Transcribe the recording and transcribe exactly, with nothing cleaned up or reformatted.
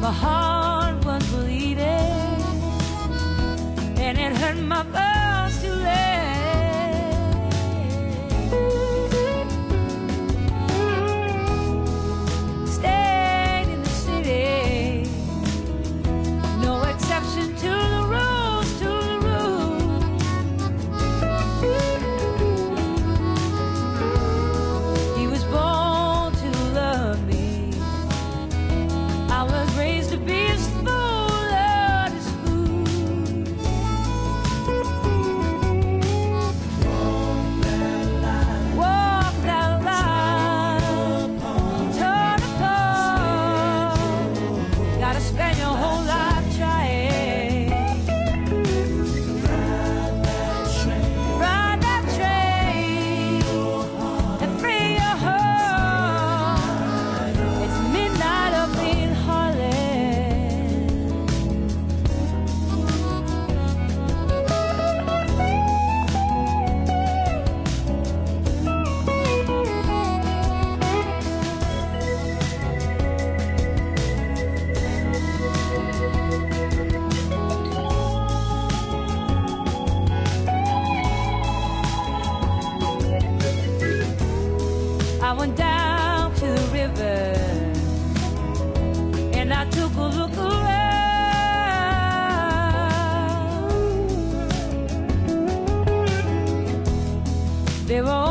my heart was bleeding, and it hurt my bones to let. Stayed in the city, no exception to the rules, to the rules. He was born to love me. I was raised to be his fool, Lord, his fool. Walk that line, turn apart. Gotta spend your whole life trying. Ride that train and free your heart. It's midnight up in Harlem. I went down to the river and I took a look around. There were